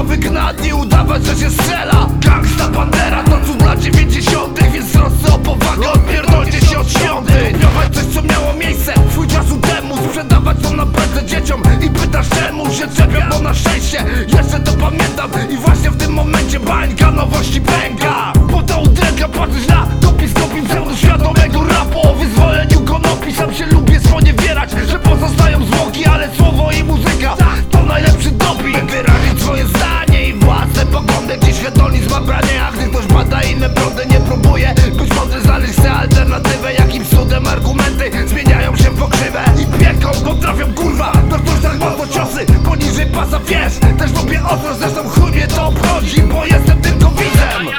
wygnać i udawać, że się strzela. Gangsta bandera to cud dla 90, więc trosce o powagę odpierdolcie się od świątyń. Kopiować coś, co miało miejsce swój czasu temu, sprzedawać to na pracę dzieciom i pytasz czemu się czepią, bo na szczęście jeszcze to pamiętam. I właśnie w tym momencie bańka nowości pęka. Bo to udręka patrzeć na kopiskopi pseudoświadomego rapu o wyzwoleniu konopi. Sam się lubię sponiewierać, że pozostają zwłoki, ale słowo i muzyka to najlepszy doping. Wyrazić swoje zdanie i własne poglądy, gdzieś hedonizm ma branie, a gdy ktoś bada inne prądy, nie próbuje być mądry, znaleźć tę alternatywę. Jakimś cudem argumenty zmieniają się w pokrzywę i pieką potrafią kurwa dotknąć tak mocno ciosy poniżej pasa, wiesz. Też lubię ostro, zresztą chuj mnie to obchodzi, bo jestem tylko widzem.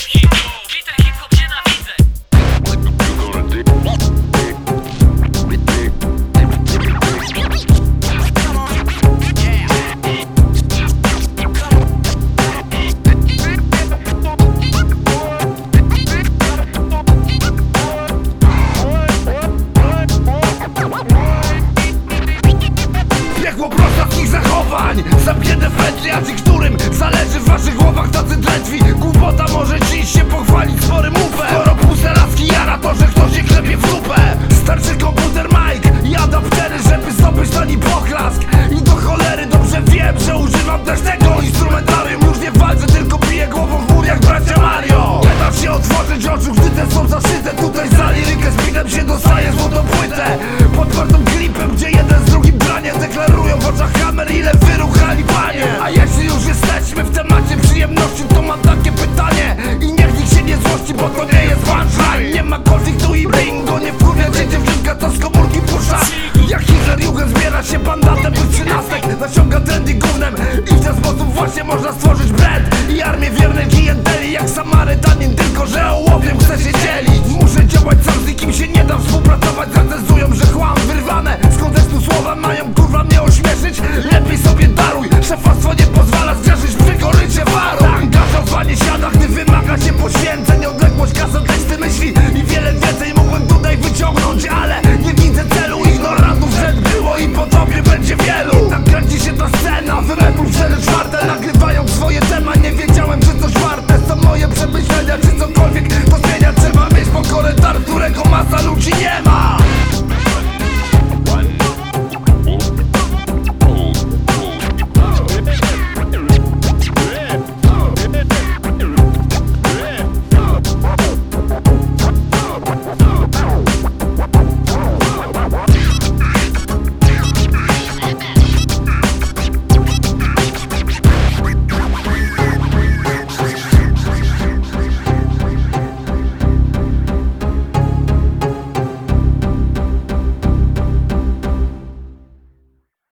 Piekło prostackich zachowań, zamknięte w pętli, a ci którym zależy w waszych głowach tacy drętwi. Głupota może dziś się pochwalić sporym łupem, skoro puste laski jara to, że ktoś się klepie w dupę. Starczy komputer, mic i adaptery, żeby zdobyć tani poklask. I do cholery dobrze wiem, że używam też tego instrumentarium. Już nie walczę, tylko biję głową w mur jak bracia Mario. Nie da się otworzyć oczu, gdy te są zaszyte. Tutaj za lirykę z bitem się dostaje złotą płytę pod twardą klipem, gdzie jeden z drugim branie deklarują w oczach kamer, ile wyruchali panie. A jeśli już jesteśmy w temacie przyjemności, to mam takie pytanie i niech nikt się nie złości, bo to nie jest punchline. Nie ma konfliktu i bingo, nie wkurwia cię dziewczynka, co z komórki pusza. Jak Hitler Jugend zbiera się bandatem bez 13, naciąga trendy gównem i w ten sposób właśnie można stworzyć